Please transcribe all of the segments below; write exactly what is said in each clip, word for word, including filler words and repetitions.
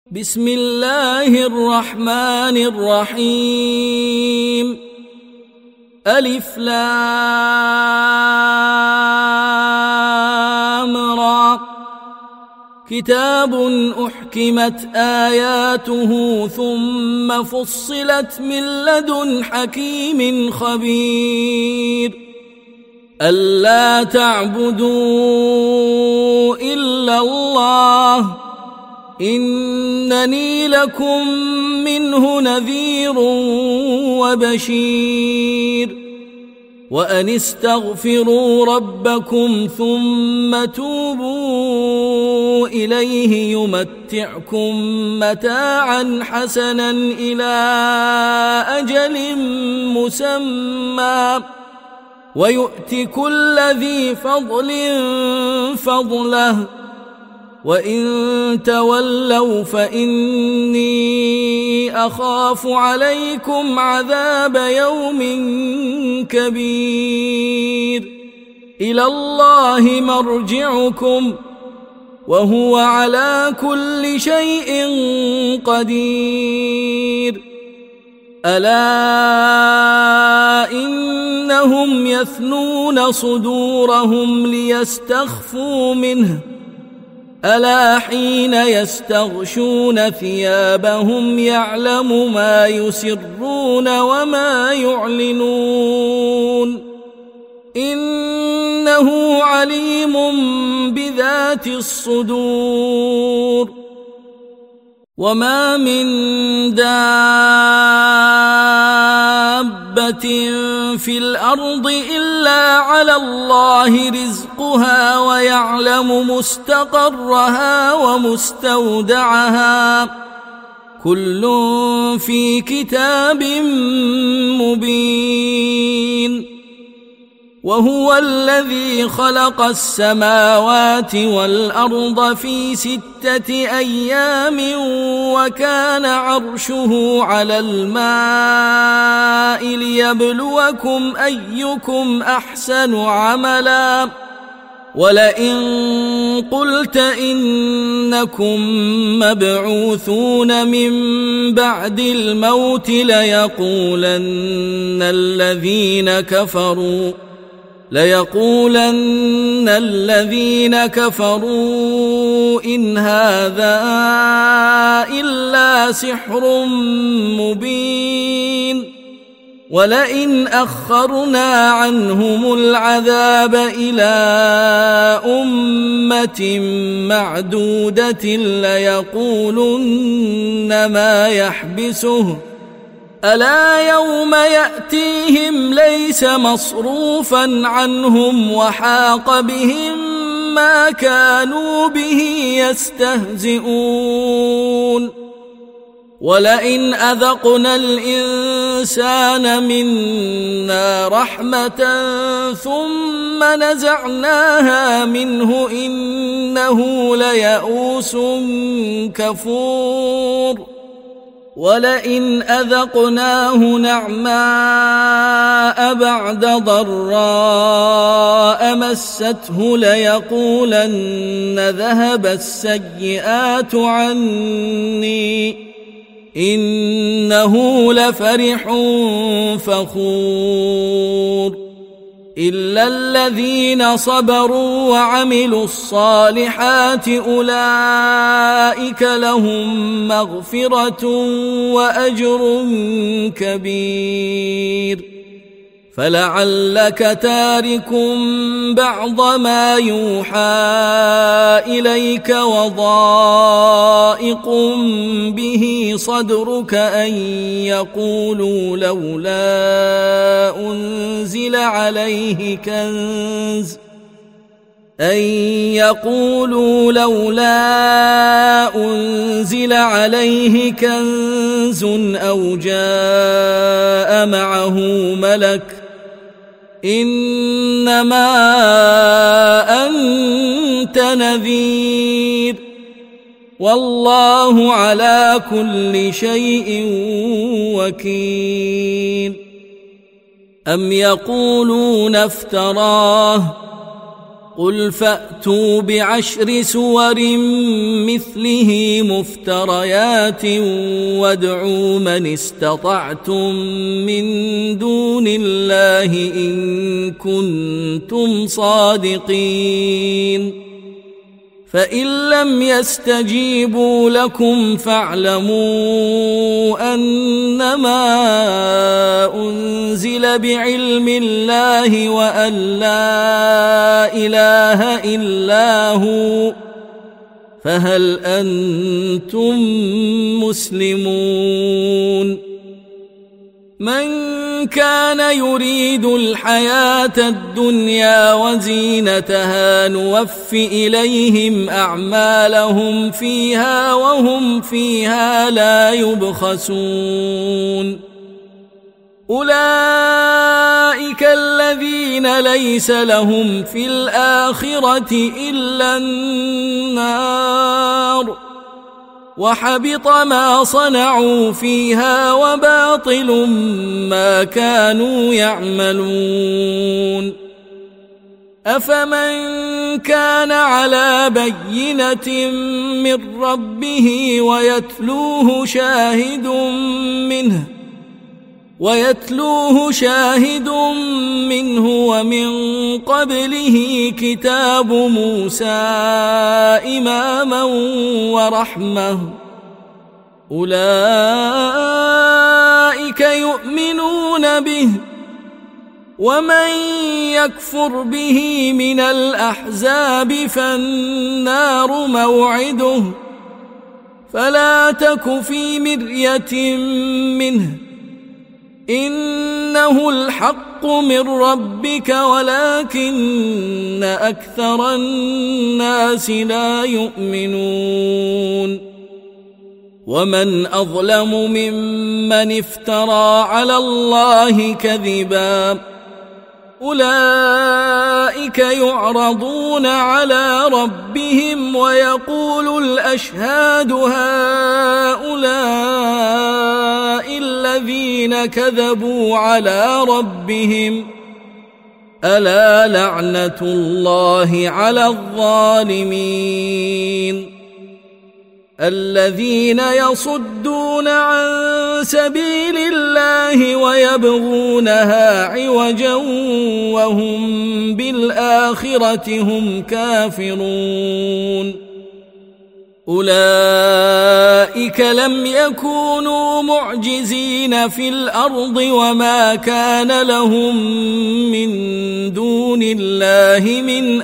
بسم الله الرحمن الرحيم. ألف لام را. كتاب أحكمت آياته ثم فصلت من لدن حكيم خبير. ألا تعبدوا إلا الله إنني لكم منه نذير وبشير. وأن استغفروا ربكم ثم توبوا إليه يمتعكم متاعا حسنا إلى أجل مسمى ويؤت كل ذي فضل فضله وإن تولوا فإني أخاف عليكم عذاب يوم كبير. إلى الله مرجعكم وهو على كل شيء قدير. ألا إنهم يثنون صدورهم ليستخفوا منه ألا حين يستغشون ثيابهم يعلم ما يسرون وما يعلنون إنه عليم بذات الصدور. وما من دابة في الأرض إلا على الله رزقها ويعلم مستقرها ومستودعها كل في كتاب مبين. وهو الذي خلق السماوات والأرض في ستة أيام وكان عرشه على الماء ليبلوكم أيكم أحسن عملا. ولئن قلت إنكم مبعوثون من بعد الموت ليقولن الذين كفروا ليقولن الذين كفروا إن هذا إلا سحر مبين. ولئن أخرنا عنهم العذاب إلى أمة معدودة ليقولن ما يحبسه ألا يوم يأتيهم ليس مصروفا عنهم وحاق بهم ما كانوا به يستهزئون. ولئن أذقنا الإنسان منا رحمة ثم نزعناها منه إنه ليئوس كفور. ولئن أذقناه نعماء بعد ضراء مسته ليقولن ذهب السيئات عني إنه لفرح فخور. إلا الذين صبروا وعملوا الصالحات أولئك لهم مغفرة وأجر كبير. فلعلك تارك بعض ما يوحى إليك وضائق به صدرك أن يقولوا لولا أنزل عليه كنز أن يقولوا لولا أنزل عليه كنز أو جاء معه ملك إنما أنت نذير والله على كل شيء وكيل. أم يقولون افتراه قل فأتوا بعشر سور مثله مفتريات وادعوا من استطعتم من دون الله إن كنتم صادقين فإن لم يستجيبوا لكم فاعلموا أنما أنزل بعلم الله وأن لا إله إلا هو فهل أنتم مسلمون من كان يريد الحياة الدنيا وزينتها نوف إليهم أعمالهم فيها وهم فيها لا يبخسون أولئك الذين ليس لهم في الآخرة إلا النار وحبط ما صنعوا فيها وباطل ما كانوا يعملون أفمن كان على بينة من ربه ويتلوه شاهد منه ويتلوه شاهد منه ومن قبله كتاب موسى إماما ورحمة أولئك يؤمنون به ومن يكفر به من الأحزاب فالنار موعده فلا تك في مرية منه إنه الحق من ربك ولكن أكثر الناس لا يؤمنون ومن أظلم ممن افترى على الله كذبا أولئك يعرضون على ربهم ويقول الأشهاد هؤلاء الذين كذبوا على ربهم ألا لعنة الله على الظالمين الذين يصدون عن سبيل الله ويبغونها عوجا وهم بالآخرة هم كافرون أولئك لم يكونوا معجزين في الأرض وما كان لهم من دون الله من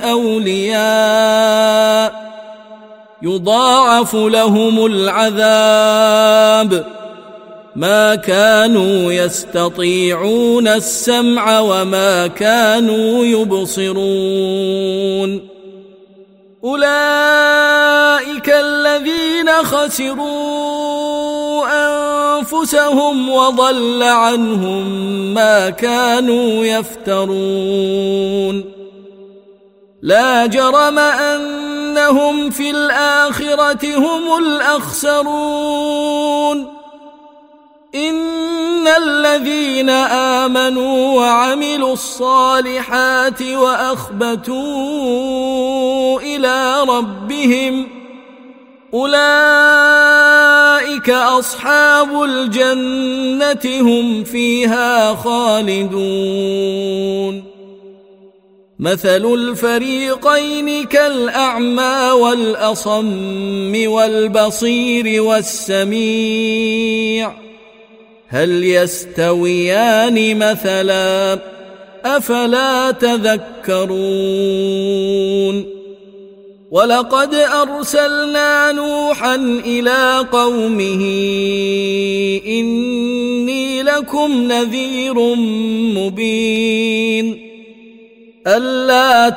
أولياء يضاعف لهم العذاب ما كانوا يستطيعون السمع وما كانوا يبصرون أولئك الذين خسروا أنفسهم وضل عنهم ما كانوا يفترون لا جرم أنهم في الآخرة هم الأخسرون إن الذين آمنوا وعملوا الصالحات وأخبتوا إلى ربهم أولئك أصحاب الجنة هم فيها خالدون مثل الفريقين كالأعمى والأصم والبصير والسميع هل يستويان مثلا أفلا تذكرون ولقد أرسلنا نوحا إلى قومه إني لكم نذير مبين ألا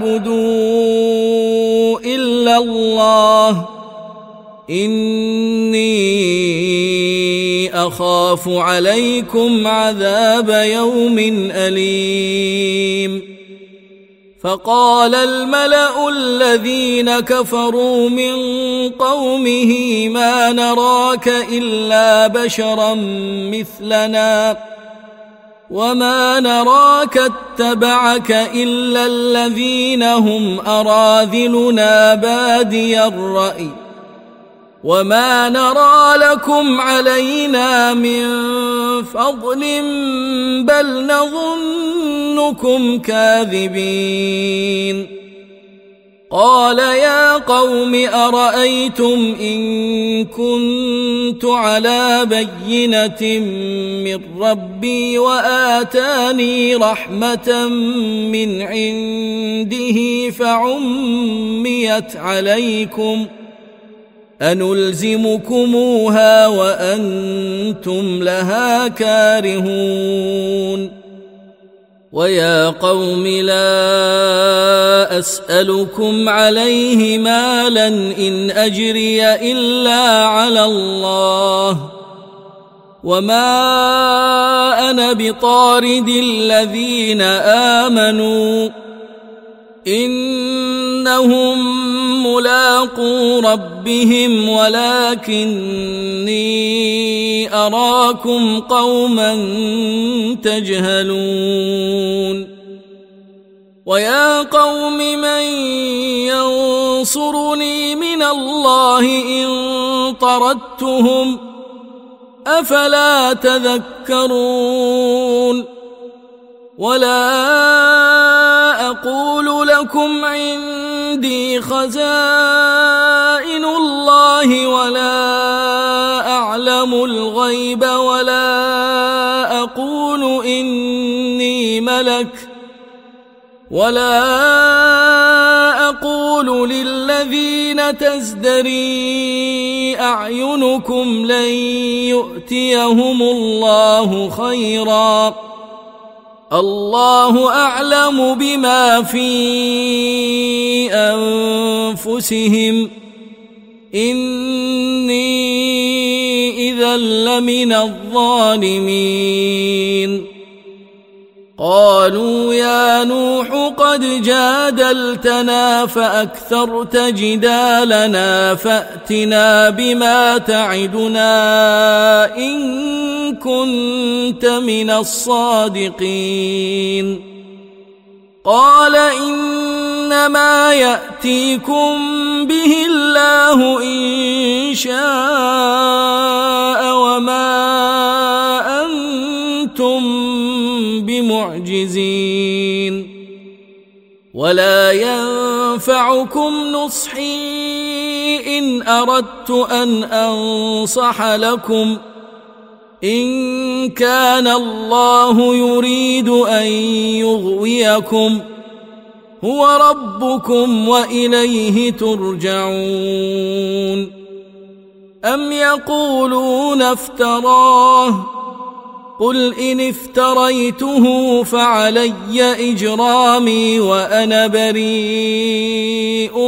تعبدوا إلا الله إني أخاف عليكم عذاب يوم أليم فقال الملأ الذين كفروا من قومه ما نراك إلا بشرا مثلنا وما نراك اتبعك إلا الذين هم أراذلنا بادي الرأي وما نرى لكم علينا من فضل بل نظنكم كاذبين قال يا قوم أرأيتم إن كنت على بينة من ربي وآتاني رحمة من عنده فعميت عليكم أنلزمكموها وأنتم لها كارهون ويا قوم لا أسألكم عليه مالا إن أجري إلا على الله وما أنا بطارد الذين آمنوا إنهم ملاقو ربهم ولكني أراكم قوما تجهلون ويا قوم من ينصرني من الله إن طردتهم أفلا تذكرون ولا أقول لكم عندي خزائن الله ولا أعلم الغيب ولا أقول إني ملك ولا أقول للذين تزدري أعينكم لن يؤتيهم الله خيرا الله أعلم بما في أنفسهم إني إذا لمن الظالمين قالوا يا نوح قد جادلتنا فأكثرت جدالنا فأتنا بما تعدنا إن كنت من الصادقين قال إنما يأتيكم به الله إن شاء وما أنتم بمعجزين ولا ينفعكم نصحي إن أردت أن أنصح لكم إن كان الله يريد أن يغويكم هو ربكم وإليه ترجعون أم يقولون افتراه قل إن افتريته فعلي إجرامي وأنا بريء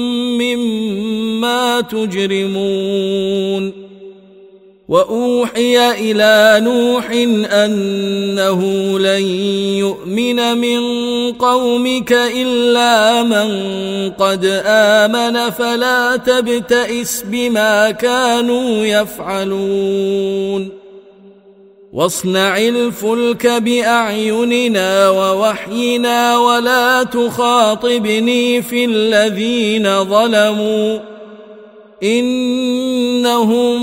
مما تجرمون وأوحي إلى نوح أنه لن يؤمن من قومك إلا من قد آمن فلا تبتئس بما كانوا يفعلون واصنع الفلك بأعيننا ووحينا ولا تخاطبني في الذين ظلموا إنهم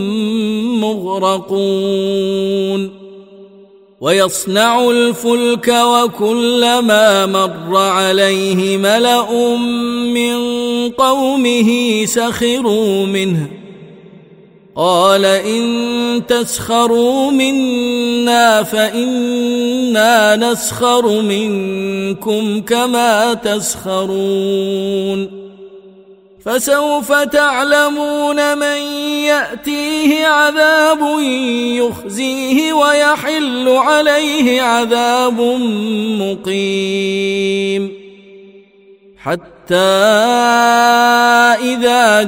مغرقون ويصنع الفلك وكلما مر عليه ملأ من قومه سخروا منه قال إن تسخروا منا فإنا نسخر منكم كما تسخرون فسوف تعلمون من يأتيه عذاب يخزيه ويحل عليه عذاب مقيم حتى إذا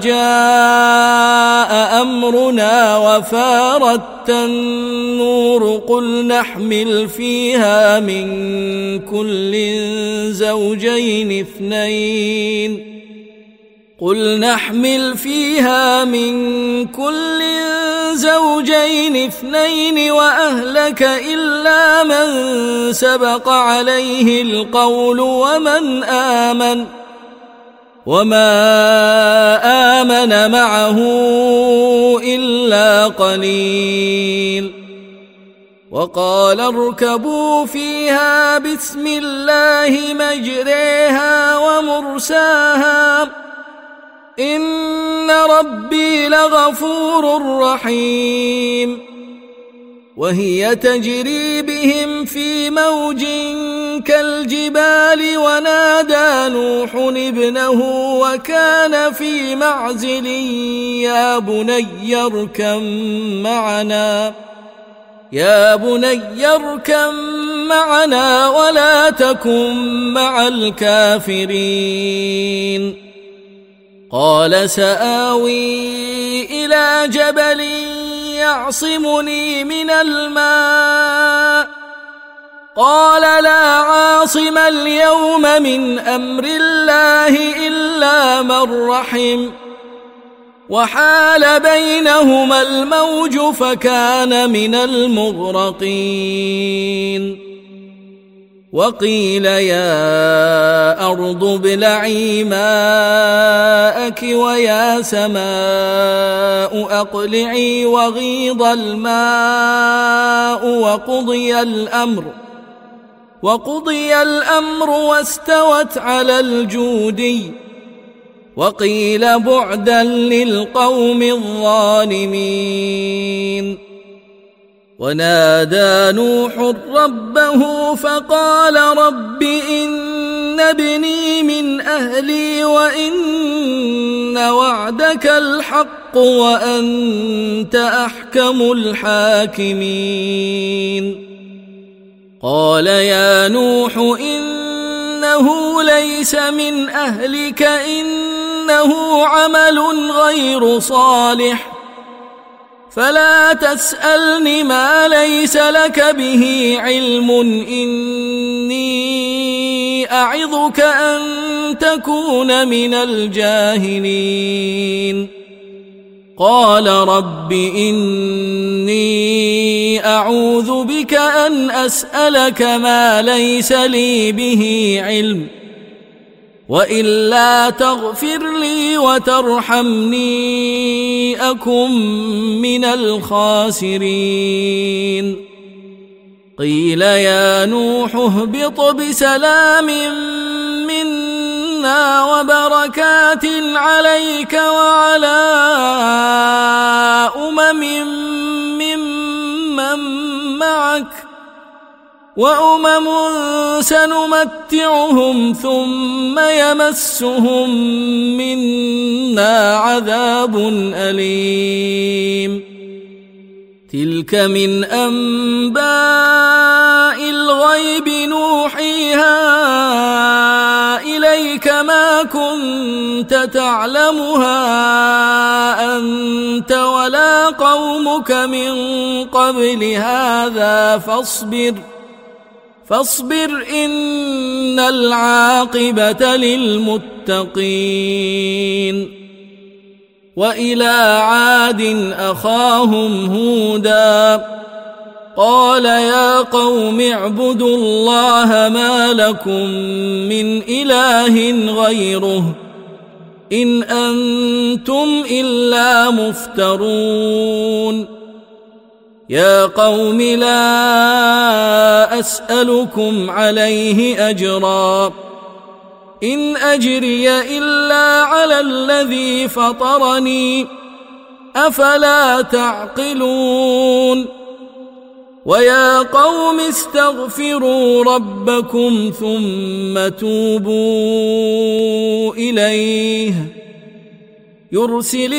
جاء أمرنا وفارت النور قل نحمل فيها من كل زوجين اثنين قل نحمل فيها من كل زوجين زوجين اثنين وأهلك إلا من سبق عليه القول ومن آمن وما آمن معه إلا قليل وقال اركبوا فيها بسم الله مجريها ومرساها إن ربي لغفور رحيم وهي تجري بهم في موج كالجبال ونادى نوح ابنه وكان في معزل يا بني اركب معنا يا بني اركب معنا ولا تكن مع الكافرين قال سآوي إلى جبل يعصمني من الماء قال لا عاصم اليوم من أمر الله إلا من رحم وحال بينهما الموج فكان من المغرقين وقيل يا أرض ابلعي ماءك ويا سماء أقلعي وغيض الماء وقضي الأمر وقضي الأمر واستوت على الجودي وقيل بعدا للقوم الظالمين ونادى نوح ربه فقال رب إن ابني من أهلي وإن وعدك الحق وأنت أحكم الحاكمين قال يا نوح إنه ليس من أهلك إنه عمل غير صالح فلا تسألني ما ليس لك به علم إني أعظك أن تكون من الجاهلين قال رب إني أعوذ بك أن أسألك ما ليس لي به علم وإلا تغفر لي وترحمني أكن من الخاسرين قيل يا نوح اهبط بسلام منا وبركات عليك وعلى أمم ممن معك وأمم سنمتعهم ثم يمسهم منا عذاب أليم تلك من أنباء الغيب نوحيها إليك ما كنت تعلمها أنت ولا قومك من قبل هذا فاصبر فاصبر إن العاقبة للمتقين وإلى عاد أخاهم هودا قال يا قوم اعبدوا الله ما لكم من إله غيره إن أنتم إلا مفترون يا قوم لا أسألكم عليه أجرا إن أجري إلا على الذي فطرني أفلا تعقلون ويا قوم استغفروا ربكم ثم توبوا إليه يرسل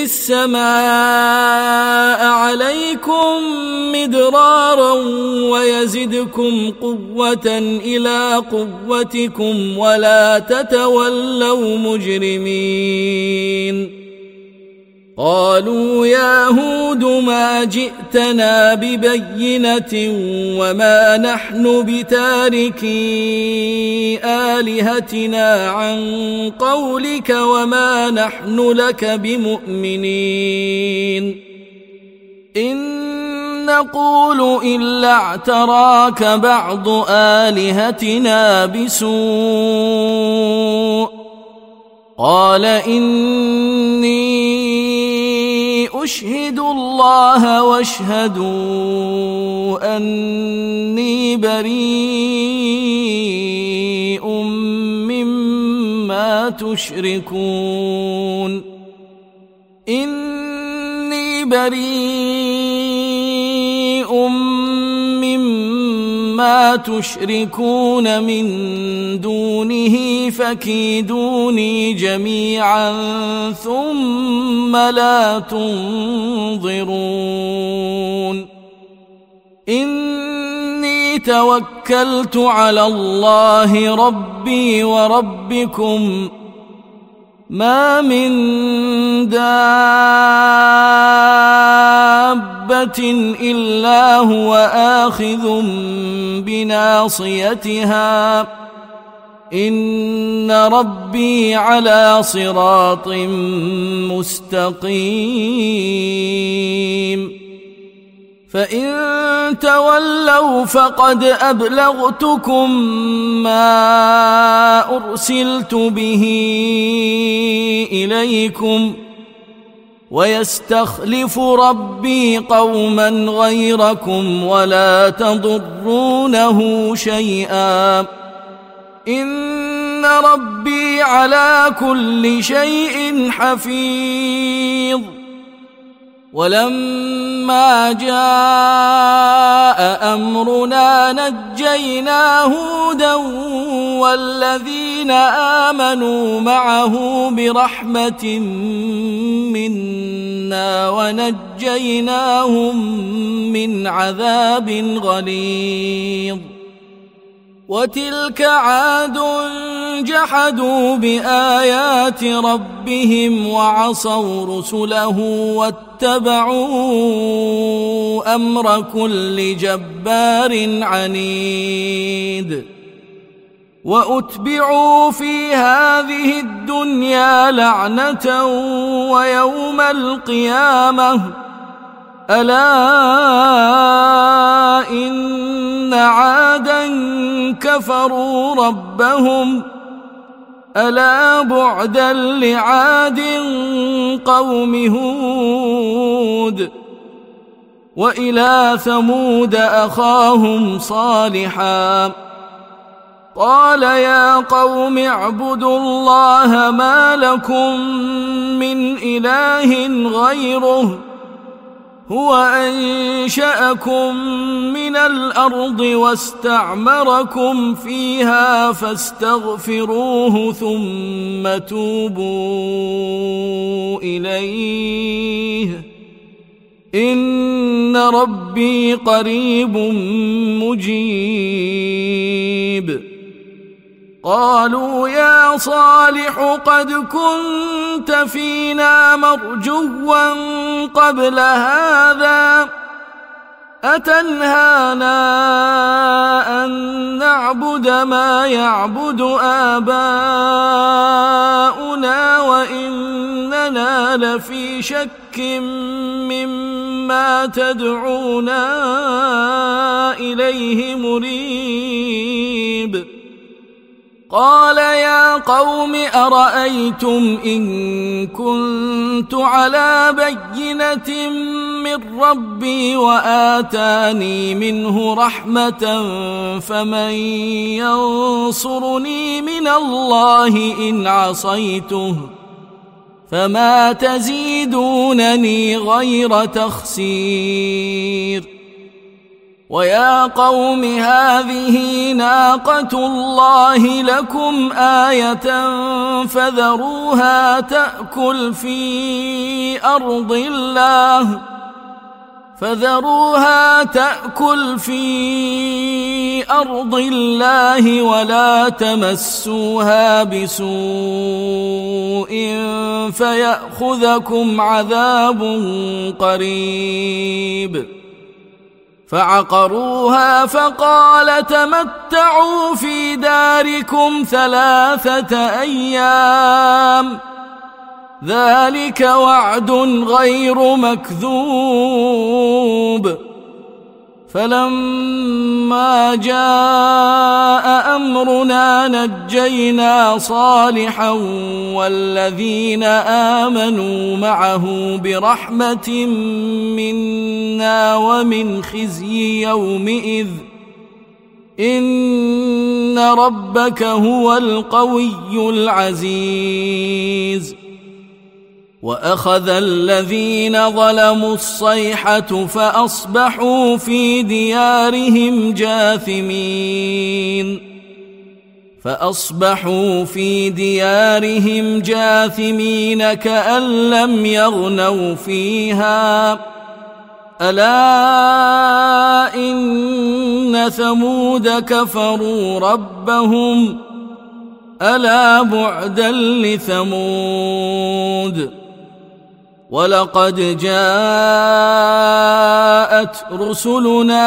السماء عليكم مدرارا ويزدكم قوة إلى قوتكم ولا تتولوا مجرمين قالوا يا هود ما جئتنا ببينة وما نحن بتاركي آلهتنا عن قولك وما نحن لك بمؤمنين إن نقول إلا اعتراك بعض آلهتنا بسوء قال إني أشهد الله واشهدوا أني بريء مما تشركون إني بريء مما تشركون من دونه فكيدوني جميعا ثم لا تنظرون إني توكلت على الله ربي وربكم ما من دابة إلا هو آخذ بناصيتها إن ربي على صراط مستقيم فإن تولوا فقد أبلغتكم ما أرسلت به إليكم ويستخلف ربي قوما غيركم ولا تضرونه شيئا إن ربي على كل شيء حفيظ ولما جاء أمرنا نجينا هودا والذين آمنوا معه برحمة منا ونجيناهم من عذاب غليظ وتلك عاد جحدوا بآيات ربهم وعصوا رسله واتبعوا أمر كل جبار عنيد وأتبعوا في هذه الدنيا لعنة ويوم القيامة ألا إن عادا كفروا ربهم ألا بعدا لعاد قوم هود وإلى ثمود أخاهم صالحا قال يا قوم اعبدوا الله ما لكم من إله غيره هو أنشأكم من الأرض واستعمركم فيها فاستغفروه ثم توبوا إليه إن ربي قريب مجيب قالوا يا صالح قد كنت فينا مرجوا قبل هذا أتنهانا أن نعبد ما يعبد آباؤنا وإننا لفي شك مما تدعونا إليه مريب قال يا قوم أرأيتم إن كنت على بينة من ربي وآتاني منه رحمة فمن ينصرني من الله إن عصيته فما تزيدونني غير تخسير ويا قوم هذه ناقة الله لكم آية فذروها تأكل في أرض الله فذروها تأكل في أرض الله ولا تمسوها بسوء فيأخذكم عذاب قريب فعقروها فقال تمتعوا في داركم ثلاثة أيام ذلك وعد غير مكذوب فلما جاء أمرنا نجينا صالحا والذين آمنوا معه برحمة منا ومن خزي يومئذ إن ربك هو القوي العزيز. وأخذ الذين ظلموا الصيحة فأصبحوا في ديارهم جاثمين فأصبحوا في ديارهم جاثمين كأن لم يغنوا فيها ألا إن ثمود كفروا ربهم ألا بعدا لثمود. ولقد جاءت رسلنا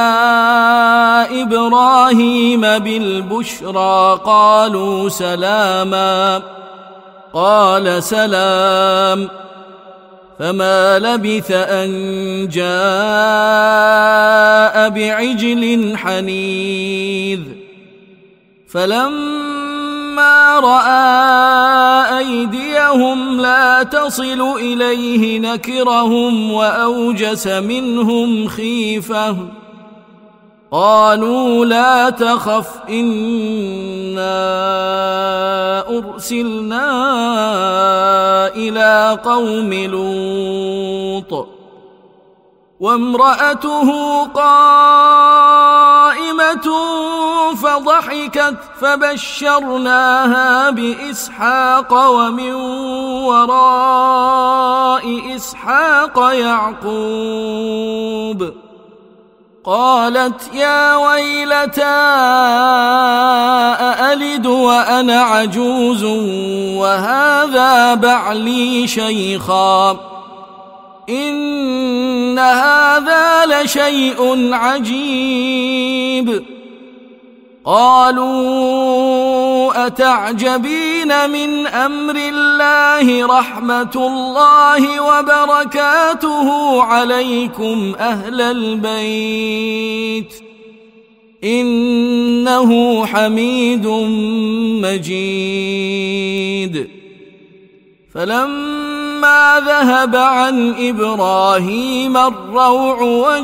إبراهيم بالبشرى قالوا سلاما قال سلام فما لبث أن جاء بعجل حنيذ. فلما رأى أيديهم لا تصل إليه نكرهم وأوجس منهم خيفة قالوا لا تخف إنا أرسلنا إلى قوم لوط وامرأته قائمة فضحكت فبشرناها بإسحاق ومن وراء إسحاق يعقوب قالت يا ويلتى أألد وأنا عجوز وهذا بعلي شيخا إن هذا لشيء عجيب. قالوا أتعجبين من أمر الله رحمة الله وبركاته عليكم أهل البيت إنه حميد مجيد. فلما ذهب عن إبراهيم الروع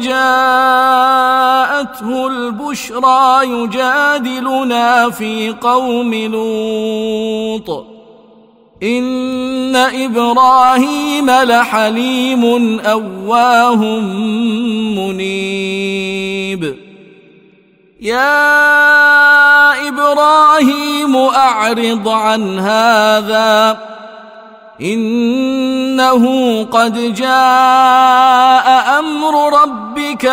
وجاءته البشرى يجادلنا في قوم لوط إن إبراهيم لحليم أواه منيب. يا إبراهيم أعرض عن هذا إنه قد جاء أمر ربك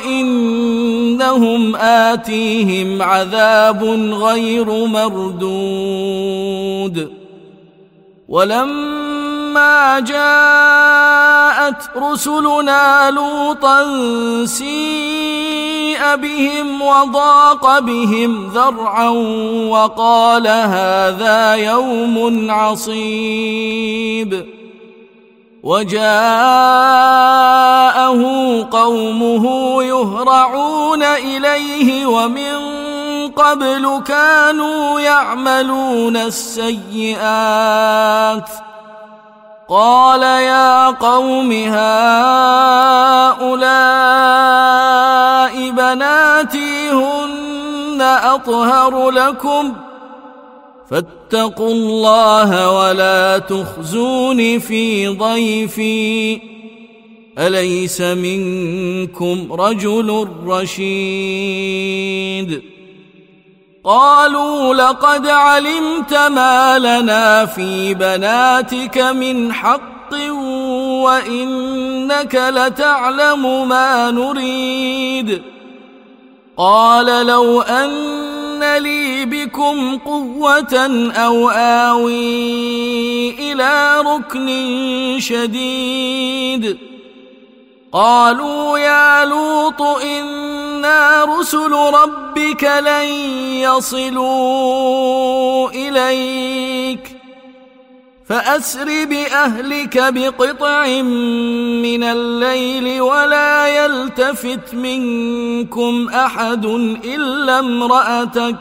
وإنهم آتيهم عذاب غير مردود. ولما جاءت رسلنا لوطا سيء بهم وضاق بهم ذرعا وقال هذا يوم عصيب. وجاءه قومه يهرعون إليه ومن قبل كانوا يعملون السيئات قال يا قوم هؤلاء بناتي هن أطهر لكم فاتقوا الله ولا تخزون في ضيفي أليس منكم رجل رشيد. قالوا لقد علمت ما لنا في بناتك من حق وإنك لتعلم ما نريد. قال لو أن لي بكم قوة أو آوي إلى ركن شديد. قالوا يا لوط إنا رسل ربك لن يصلوا إليك فأسر بأهلك بقطع من الليل ولا لا يلتفت منكم أحد إلا امرأتك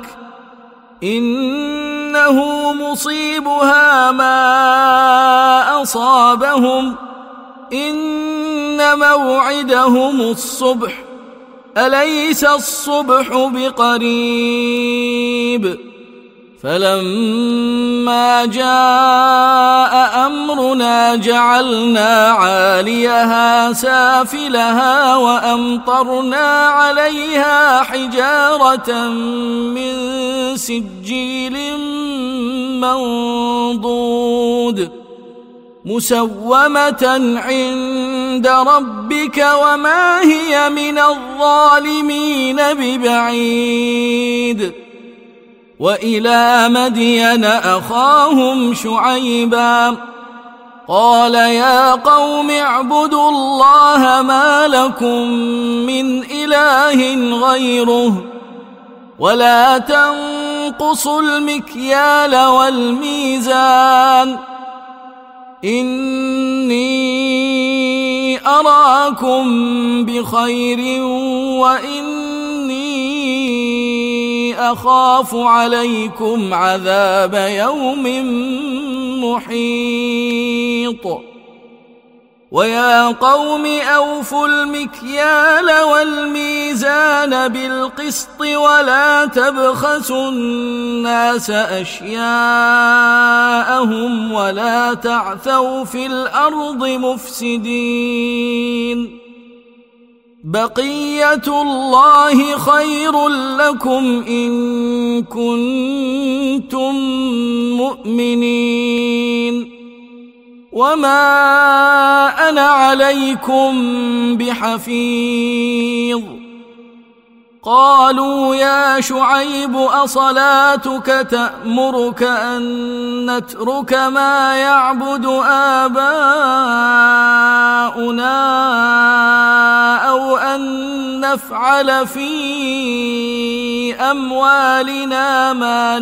إنه مصيبها ما أصابهم إن موعدهم الصبح أليس الصبح بقريب فلما جاء أمرنا جعلنا عاليها سافلها وأمطرنا عليها حجارة من سجيل منضود مسومة عند ربك وما هي من الظالمين ببعيد وإلى مدين أخاهم شعيبا قال يا قوم اعبدوا الله ما لكم من إله غيره ولا تنقصوا المكيال والميزان إني أراكم بخير وإني أخاف عليكم عذاب يوم محيط ويا قوم أوفوا المكيال والميزان بالقسط ولا تبخسوا الناس أشياءهم ولا تعثوا في الأرض مفسدين بقية الله خير لكم إن كنتم مؤمنين وما أنا عليكم بحفيظ قالوا يا شعيب أصلاتك تأمرك أن نترك ما يعبد آباؤنا أو أن نفعل في أموالنا ما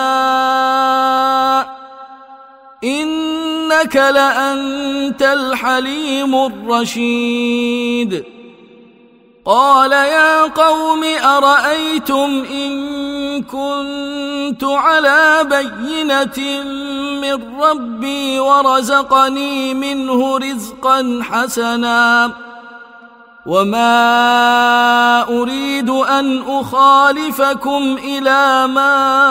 نشاء إنك لأنت الحليم الرشيد قال يا قوم أرأيتم إن كنت على بينة من ربي ورزقني منه رزقا حسنا وما أريد أن أخالفكم إلى ما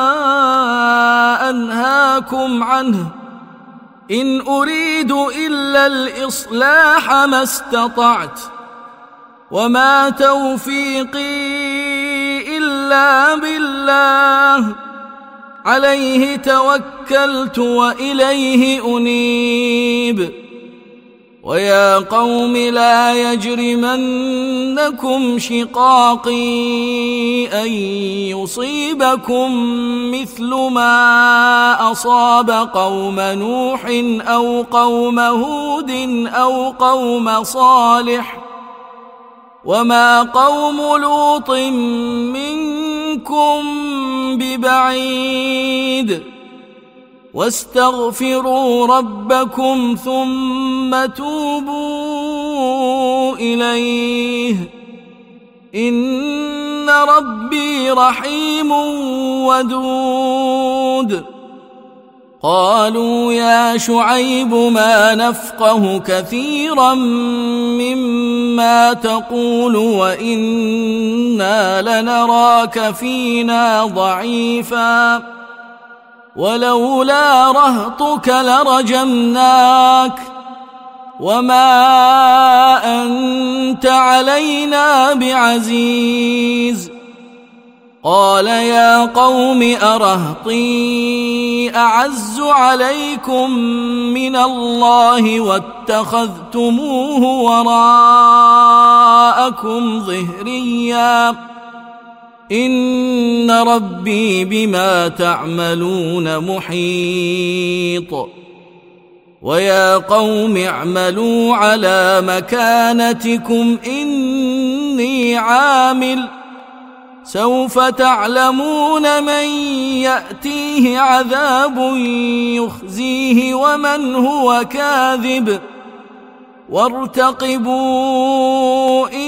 أنهاكم عنه إن أريد إلا الإصلاح ما استطعت وما توفيقي إلا بالله عليه توكلت وإليه أنيب ويا قوم لا يجرمنكم شقاقي أن يصيبكم مثل ما أصاب قوم نوح أو قوم هود أو قوم صالح وما قوم لوط منكم ببعيد واستغفروا ربكم ثم توبوا إليه إن ربي رحيم ودود قالوا يا شعيب ما نفقه كثيرا مما تقول وإنا لنراك فينا ضعيفا ولولا رهطك لرجمناك وما أنت علينا بعزيز قال يا قوم أرهطي أعز عليكم من الله واتخذتموه وراءكم ظهريا إن ربي بما تعملون محيط ويا قوم اعملوا على مكانتكم إني عامل سوف تعلمون من يأتيه عذاب يخزيه ومن هو كاذب وارتقبوا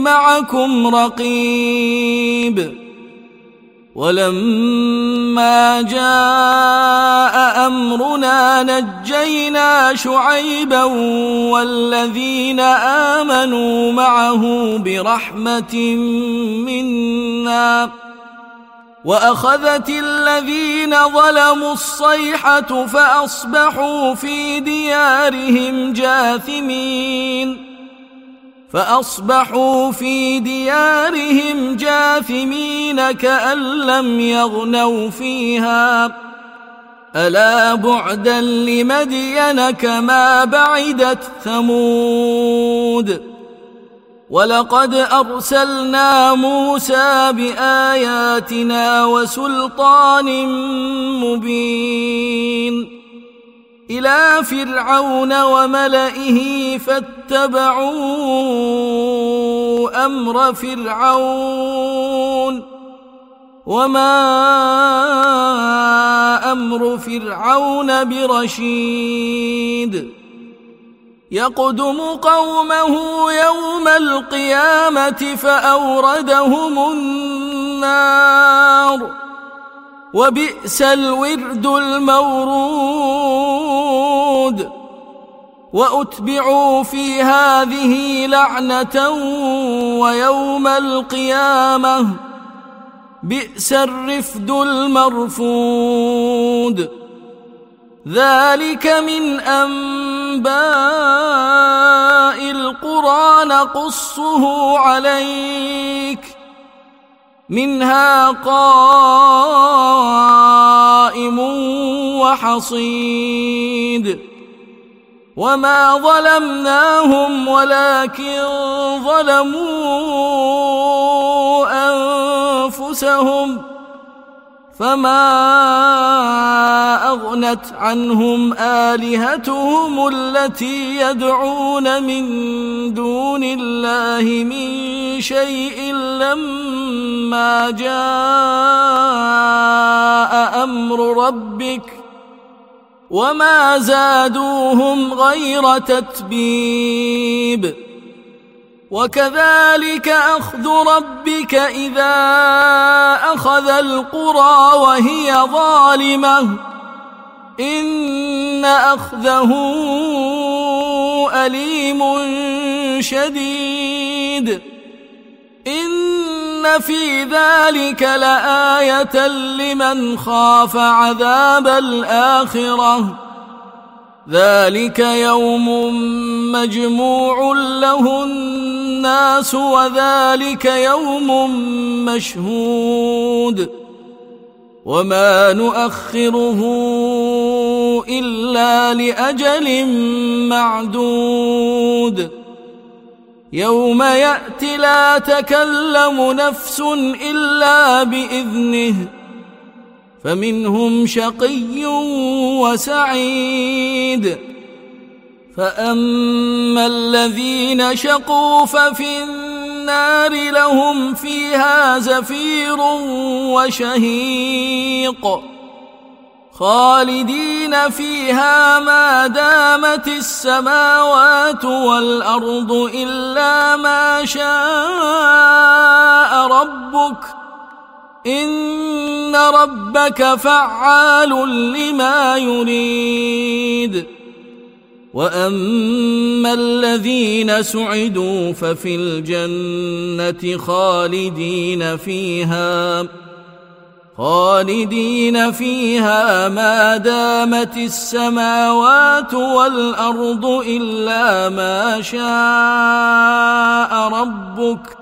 معكم رقيب. ولما جاء أمرنا نجينا شعيبا والذين آمنوا معه برحمة منا وأخذت الذين ظلموا الصيحة فأصبحوا في ديارهم جاثمين فأصبحوا في ديارهم جاثمين كأن لم يغنوا فيها ألا بعدا لمدين كما بعدت ثمود. ولقد أرسلنا موسى بآياتنا وسلطان مبين إلى فرعون وملئه فاتبعوا أمر فرعون وما أمر فرعون برشيد. يقدم قومه يوم القيامة فأوردهم النار وبئس الورد المورود. وأتبعوا في هذه لعنة ويوم القيامة بئس الرفد المرفود. ذلك من أنباء القرى نقصه عليك منها قائم وحصيد. وما ظلمناهم ولكن ظلموا أنفسهم فما أغنت عنهم آلهتهم التي يدعون من دون الله من شيء لما جاء أمر ربك وما زادوهم غير تتبيب. وكذلك أخذ ربك إذا أخذ القرى وهي ظالمة إن أخذه أليم شديد. إن في ذلك لآية لمن خاف عذاب الآخرة ذلك يوم مجموع له الناس وذلك يوم مشهود وما نؤخره إلا لأجل معدود. يوم يأتي لا تكلم نفس إلا بإذنه فمنهم شقي وسعيد. فأما الذين شقوا ففي النار لهم فيها زفير وشهيق خالدين فيها ما دامت السماوات والأرض إلا ما شاء ربك إن ربك فعال لما يريد. وأما الذين سعدوا ففي الجنة خالدين فيها خالدين فيها ما دامت السماوات والأرض إلا ما شاء ربك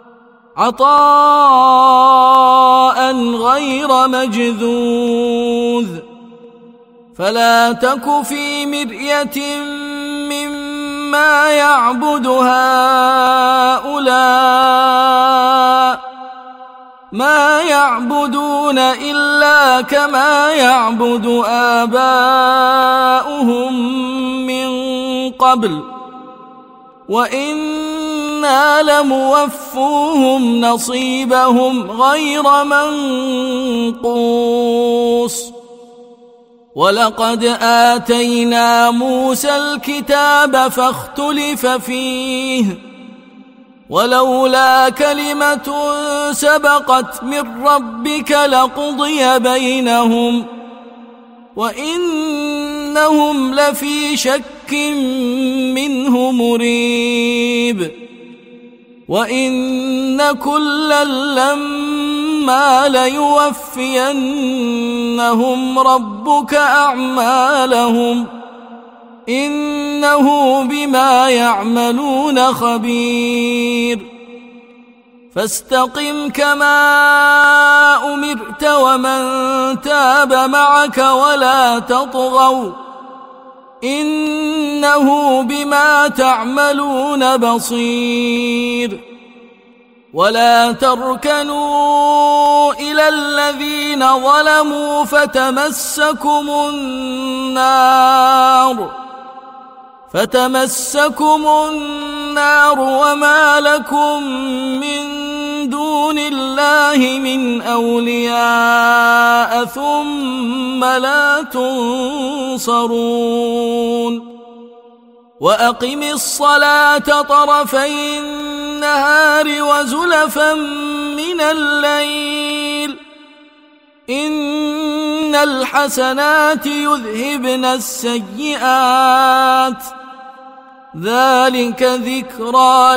عطاء غير مجذوذ. فلا تك في مرية مما يعبد هؤلاء ما يعبدون إلا كما يعبد آباؤهم من قبل وإنا لموفوهم نصيبهم غير منقوص. ولقد آتينا موسى الكتاب فاختلف فيه ولولا كلمة سبقت من ربك لقضي بينهم وإنهم لفي شك منه مريب وإن كلا لما ليوفينهم ربك أعمالهم إنه بما يعملون خبير فاستقم كما أمرت ومن تاب معك ولا تطغوا إنه بما تعملون بصير ولا تركنوا إلى الذين ظلموا فتمسكم النار فتمسكم النار وما لكم من دون الله من أولياء ثم لا تنصرون وأقم الصلاة طرفي النهار وزلفا من الليل إن الحسنات يذهبن السيئات ذلك ذكرى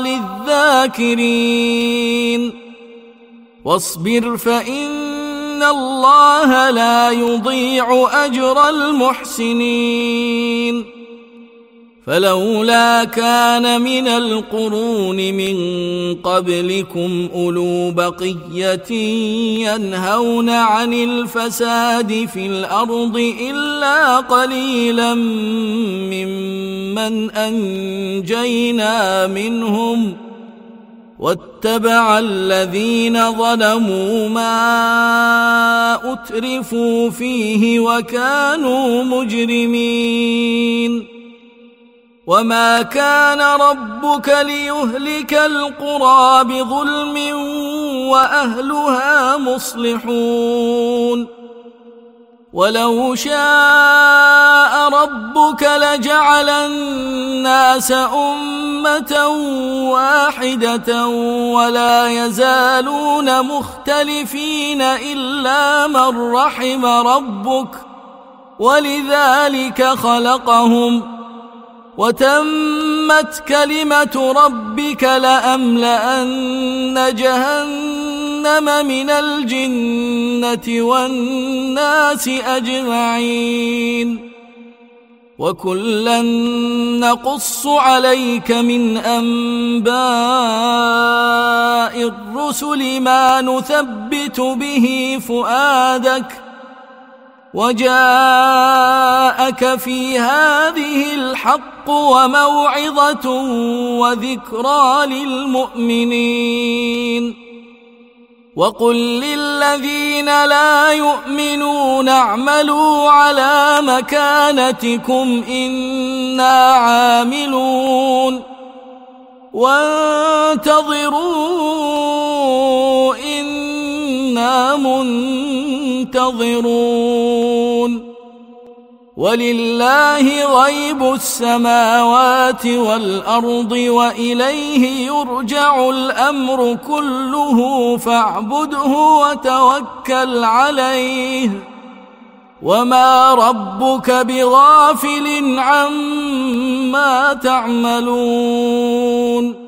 للذاكرين واصبر فإن الله لا يضيع أجر المحسنين فلولا كان من القرون من قبلكم أولو بقية ينهون عن الفساد في الأرض إلا قليلا ممن أنجينا منهم واتبع الذين ظلموا ما أترفوا فيه وكانوا مجرمين وما كان ربك ليهلك القرى بظلم وأهلها مصلحون ولو شاء ربك لجعل الناس أمة واحدة ولا يزالون مختلفين إلا من رحم ربك ولذلك خلقهم وتمت كلمة ربك لأملأن جهنم من الجنة والناس أجمعين وكلا نقص عليك من أنباء الرسل ما نثبت به فؤادك وجاءك في هذه الحق وموعظة وذكرى للمؤمنين وقل للذين لا يؤمنون اعملوا على مكانتكم إنا عاملون وانتظروا إنا منتظرون ولله غيب السماوات والأرض وإليه يرجع الأمر كله فاعبده وتوكل عليه وما ربك بغافل عما تعملون